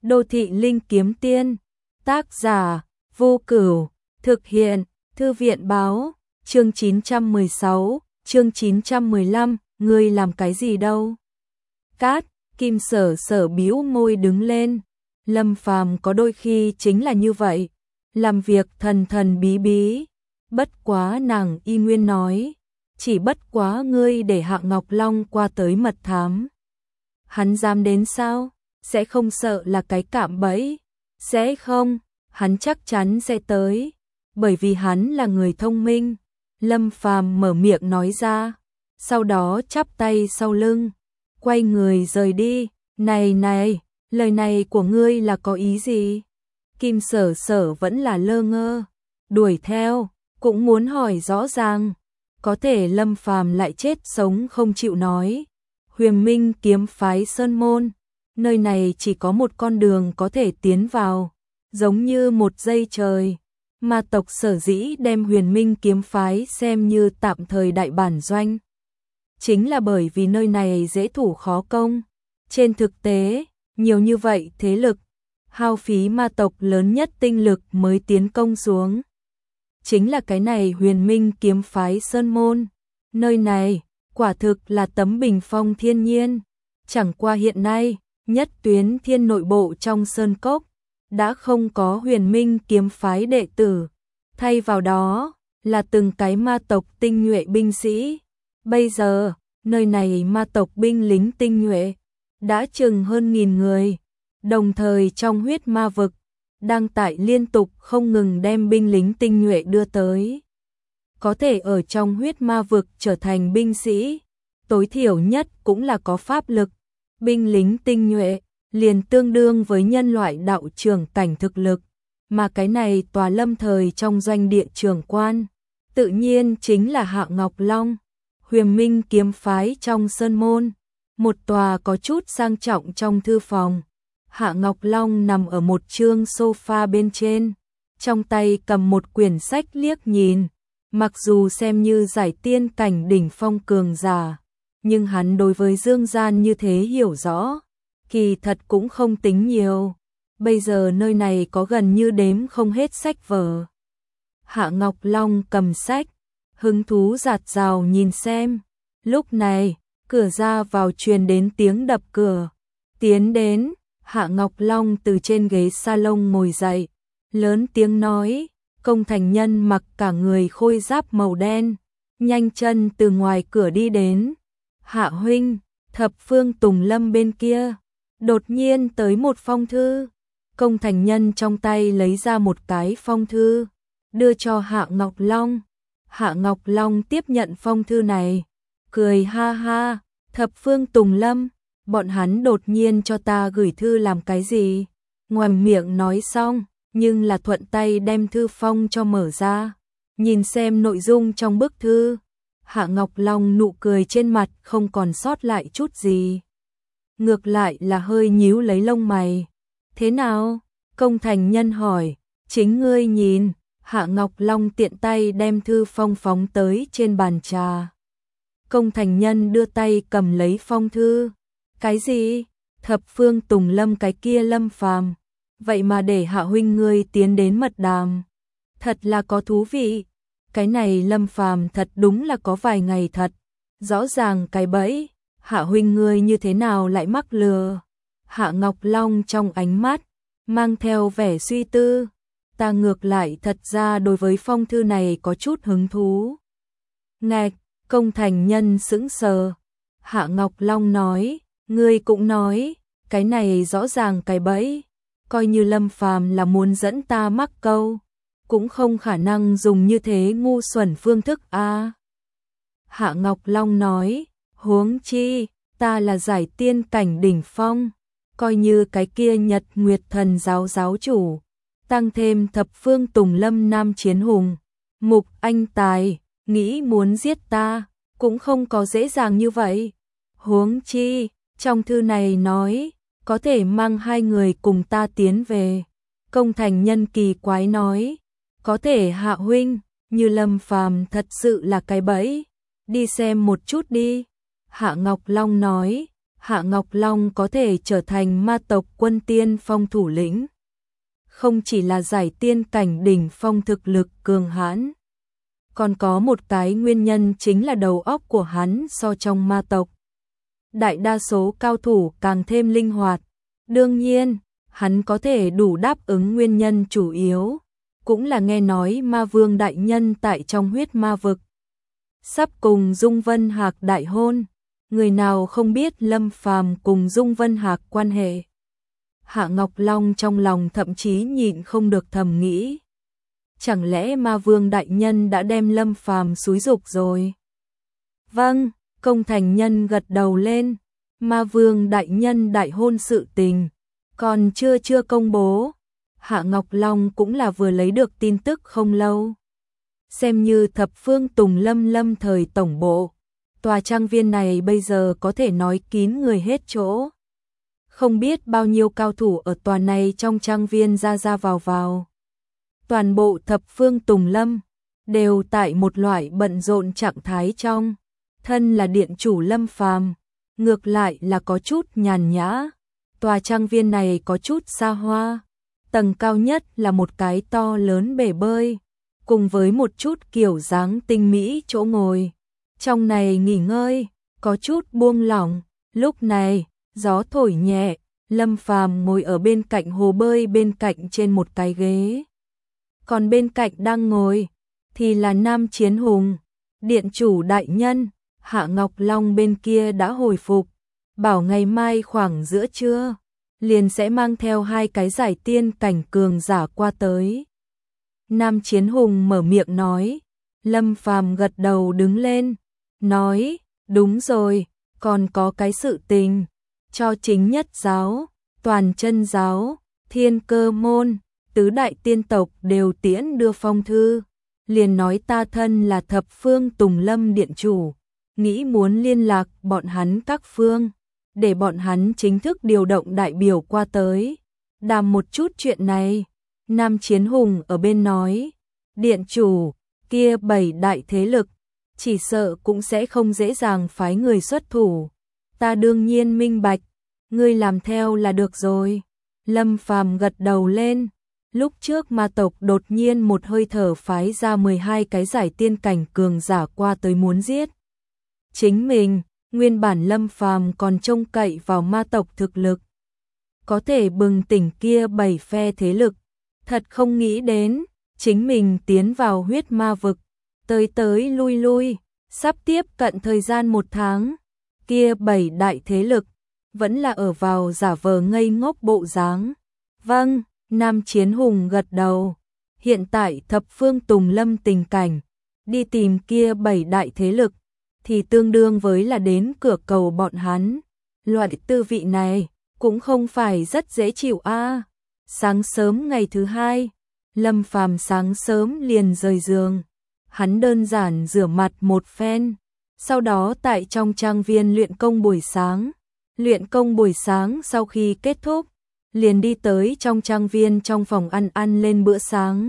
Đô thị linh kiếm tiên, tác giả, Vô Cửu, thực hiện, Thư viện báo, chương 916, chương 915, ngươi làm cái gì đâu? Cát, Kim Sở Sở bĩu môi đứng lên, Lâm Phàm có đôi khi chính là như vậy, làm việc thần thần bí bí, bất quá nàng y nguyên nói, chỉ bất quá ngươi để Hạ Ngọc Long qua tới mật thám. Hắn dám đến sao? Sẽ không sợ là cái cạm bẫy? Sẽ không, hắn chắc chắn sẽ tới, bởi vì hắn là người thông minh. Lâm Phàm mở miệng nói ra, sau đó chắp tay sau lưng, quay người rời đi. Này này, lời này của ngươi là có ý gì? Kim Sở Sở vẫn là lơ ngơ, đuổi theo, cũng muốn hỏi rõ ràng. Có thể Lâm Phàm lại chết sống không chịu nói. Huyền Minh kiếm phái Sơn Môn, nơi này chỉ có một con đường có thể tiến vào, giống như một dây trời. Ma tộc sở dĩ đem Huyền Minh kiếm phái xem như tạm thời đại bản doanh, chính là bởi vì nơi này dễ thủ khó công. Trên thực tế, nhiều như vậy thế lực, hao phí ma tộc lớn nhất tinh lực mới tiến công xuống. Chính là cái này Huyền Minh kiếm phái Sơn Môn. Nơi này, quả thực là tấm bình phong thiên nhiên. Chẳng qua hiện nay, nhất tuyến thiên nội bộ trong Sơn Cốc, đã không có Huyền Minh kiếm phái đệ tử. Thay vào đó, là từng cái ma tộc tinh nhuệ binh sĩ. Bây giờ, nơi này ma tộc binh lính tinh nhuệ, đã chừng hơn 1000 người. Đồng thời trong huyết ma vực, đang tại liên tục không ngừng đem binh lính tinh nhuệ đưa tới. Có thể ở trong huyết ma vực trở thành binh sĩ, tối thiểu nhất cũng là có pháp lực. Binh lính tinh nhuệ, liền tương đương với nhân loại đạo trưởng cảnh thực lực. Mà cái này tòa lâm thời trong doanh địa trưởng quan, tự nhiên chính là Hạ Ngọc Long. Huyền Minh kiếm phái trong Sơn Môn, một tòa có chút sang trọng trong thư phòng. Hạ Ngọc Long nằm ở một chương sofa bên trên, trong tay cầm một quyển sách liếc nhìn. Mặc dù xem như giải tiên cảnh đỉnh phong cường giả, nhưng hắn đối với dương gian như thế hiểu rõ, kỳ thật cũng không tính nhiều. Bây giờ nơi này có gần như đếm không hết sách vở. Hạ Ngọc Long cầm sách, hứng thú dạt dào nhìn xem. Lúc này, cửa ra vào truyền đến tiếng đập cửa. Tiến đến, Hạ Ngọc Long từ trên ghế salon ngồi dậy, lớn tiếng nói. Công thành nhân mặc cả người khôi giáp màu đen, nhanh chân từ ngoài cửa đi đến. Hạ huynh, Thập Phương Tùng Lâm bên kia, đột nhiên tới một phong thư. Công thành nhân trong tay lấy ra một cái phong thư, đưa cho Hạ Ngọc Long. Hạ Ngọc Long tiếp nhận phong thư này, cười ha ha, Thập Phương Tùng Lâm, bọn hắn đột nhiên cho ta gửi thư làm cái gì? Ngoàm miệng nói xong, nhưng là thuận tay đem thư phong cho mở ra, nhìn xem nội dung trong bức thư. Hạ Ngọc Long nụ cười trên mặt không còn sót lại chút gì, ngược lại là hơi nhíu lấy lông mày. Thế nào? Công thành nhân hỏi. Chính ngươi nhìn. Hạ Ngọc Long tiện tay đem thư phong phóng tới trên bàn trà. Công thành nhân đưa tay cầm lấy phong thư. Cái gì? Thập Phương Tùng Lâm cái kia Lâm Phàm, vậy mà để Hạ huynh ngươi tiến đến mật đàm, thật là có thú vị. Cái này Lâm Phàm thật đúng là có vài ngày thật, rõ ràng cái bẫy. Hạ huynh ngươi như thế nào lại mắc lừa? Hạ Ngọc Long trong ánh mắt mang theo vẻ suy tư. Ta ngược lại thật ra đối với phong thư này có chút hứng thú. Ngạch, công thành nhân sững sờ. Hạ Ngọc Long nói, ngươi cũng nói, cái này rõ ràng cái bẫy. Coi như Lâm Phàm là muốn dẫn ta mắc câu, cũng không khả năng dùng như thế ngu xuẩn phương thức a. Hạ Ngọc Long nói, huống chi, ta là giải tiên cảnh đỉnh phong, coi như cái kia Nhật Nguyệt Thần giáo giáo chủ, tăng thêm Thập Phương Tùng Lâm Nam Chiến Hùng, Mục Anh Tài, nghĩ muốn giết ta, cũng không có dễ dàng như vậy. Huống chi, trong thư này nói, có thể mang 2 người cùng ta tiến về. Công thành nhân kỳ quái nói, có thể Hạ huynh, như Lâm Phàm thật sự là cái bẫy, đi xem một chút đi. Hạ Ngọc Long nói, Hạ Ngọc Long có thể trở thành ma tộc quân tiên phong thủ lĩnh. Không chỉ là giải tiên cảnh đỉnh phong thực lực cường hãn. Còn có một cái nguyên nhân chính là đầu óc của hắn so trong ma tộc. Đại đa số cao thủ càng thêm linh hoạt. Đương nhiên, hắn có thể đủ đáp ứng nguyên nhân chủ yếu. Cũng là nghe nói ma vương đại nhân tại trong huyết ma vực. Sắp cùng Dung Vân Hạc đại hôn. Người nào không biết Lâm Phàm cùng Dung Vân Hạc quan hệ. Hạ Ngọc Long trong lòng thậm chí nhịn không được thầm nghĩ. Chẳng lẽ ma vương đại nhân đã đem Lâm Phàm xúi giục rồi? Vâng, Công Thành Nhân gật đầu lên. Ma vương đại nhân đại hôn sự tình. Còn chưa công bố. Hạ Ngọc Long cũng là vừa lấy được tin tức không lâu. Xem như thập phương Tùng Lâm thời tổng bộ. Tòa trang viên này bây giờ có thể nói kín người hết chỗ. Không biết bao nhiêu cao thủ ở tòa này trong trang viên ra vào. Toàn bộ thập phương Tùng Lâm đều tại một loại bận rộn trạng thái trong. Thân là điện chủ Lâm Phàm, ngược lại là có chút nhàn nhã. Tòa trang viên này có chút xa hoa. Tầng cao nhất là một cái to lớn bể bơi, cùng với một chút kiểu dáng tinh mỹ chỗ ngồi. Trong này nghỉ ngơi, có chút buông lỏng. Lúc này, gió thổi nhẹ, Lâm Phàm ngồi ở bên cạnh hồ bơi bên cạnh trên một cái ghế. Còn bên cạnh đang ngồi, thì là Nam Chiến Hùng, điện chủ đại nhân. Hạ Ngọc Long bên kia đã hồi phục, bảo ngày mai khoảng giữa trưa, liền sẽ mang theo 2 cái giải tiên cảnh cường giả qua tới. Nam Chiến Hùng mở miệng nói. Lâm Phàm gật đầu đứng lên, nói, đúng rồi, còn có cái sự tình, cho chính nhất giáo, toàn chân giáo, thiên cơ môn, tứ đại tiên tộc đều tiễn đưa phong thư, liền nói ta thân là thập phương Tùng Lâm điện chủ, nghĩ muốn liên lạc bọn hắn các phương, để bọn hắn chính thức điều động đại biểu qua tới, đàm một chút chuyện này. Nam Chiến Hùng ở bên nói, điện chủ, kia 7 đại thế lực, chỉ sợ cũng sẽ không dễ dàng phái người xuất thủ. Ta đương nhiên minh bạch, ngươi làm theo là được rồi. Lâm Phàm gật đầu lên. Lúc trước ma tộc đột nhiên một hơi thở phái ra 12 cái giải tiên cảnh cường giả qua tới muốn giết chính mình. Nguyên bản Lâm Phàm còn trông cậy vào ma tộc thực lực, có thể bừng tỉnh kia 7 phe thế lực. Thật không nghĩ đến, chính mình tiến vào huyết ma vực, tới lui, sắp tiếp cận thời gian 1 tháng, kia 7 đại thế lực, vẫn là ở vào giả vờ ngây ngốc bộ dáng. Vâng, Nam Chiến Hùng gật đầu, hiện tại thập phương Tùng Lâm tình cảnh, đi tìm kia 7 đại thế lực, thì tương đương với là đến cửa cầu bọn hắn. Loại tư vị này, cũng không phải rất dễ chịu a. Sáng sớm ngày thứ 2, Lâm Phàm sáng sớm liền rời giường. Hắn đơn giản rửa mặt một phen, sau đó tại trong trang viên luyện công buổi sáng. Luyện công buổi sáng sau khi kết thúc, liền đi tới trong trang viên trong phòng ăn lên bữa sáng.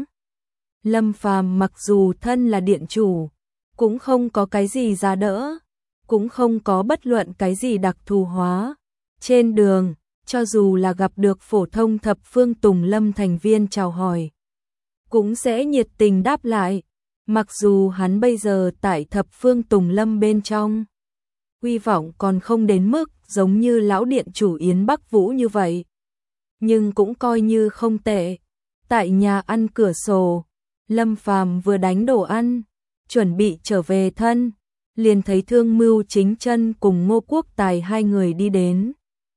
Lâm Phàm mặc dù thân là điện chủ, cũng không có cái gì giá đỡ, cũng không có bất luận cái gì đặc thù hóa. Trên đường, cho dù là gặp được phổ thông thập phương Tùng Lâm thành viên chào hỏi, cũng sẽ nhiệt tình đáp lại. Mặc dù hắn bây giờ tại thập phương Tùng Lâm bên trong, uy vọng còn không đến mức giống như lão điện chủ Yến Bắc Vũ như vậy, nhưng cũng coi như không tệ. Tại nhà ăn cửa sổ, Lâm Phàm vừa đánh đồ ăn, chuẩn bị trở về thân, liền thấy Thương Mưu Chính Chân cùng Ngô Quốc Tài 2 người đi đến.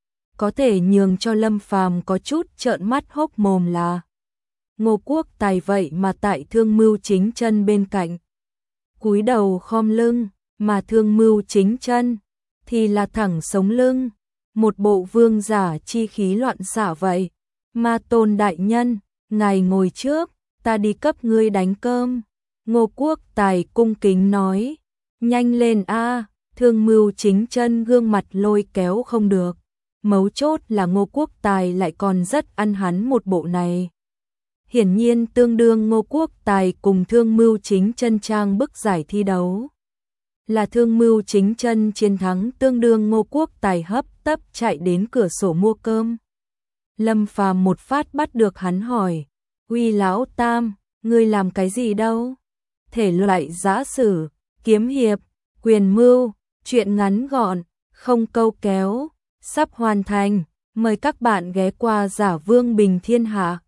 Có thể nhường cho Lâm Phàm có chút trợn mắt hốc mồm là Ngô Quốc Tài vậy mà tại Thương Mưu Chính Chân bên cạnh, cúi đầu khom lưng, mà Thương Mưu Chính Chân thì là thẳng sống lưng, một bộ vương giả chi khí loạn xạ vậy. Ma Tôn đại nhân, ngài ngồi trước, ta đi cấp ngươi đánh cơm. Ngô Quốc Tài cung kính nói, nhanh lên a. Thương Mưu Chính Chân gương mặt lôi kéo không được, mấu chốt là Ngô Quốc Tài lại còn rất ăn hắn một bộ này. Hiển nhiên tương đương Ngô Quốc Tài cùng Thương Mưu Chính Chân trang bức giải thi đấu. là thương mưu chính chân chiến thắng, tương đương Ngô Quốc Tài hấp tấp chạy đến cửa sổ mua cơm. Lâm Phàm một phát bắt được hắn hỏi, uy lão tam, ngươi làm cái gì đâu? Thể loại giã sử, kiếm hiệp, quyền mưu, truyện ngắn gọn, không câu kéo, sắp hoàn thành, mời các bạn ghé qua Giả Vương Bình Thiên Hạ.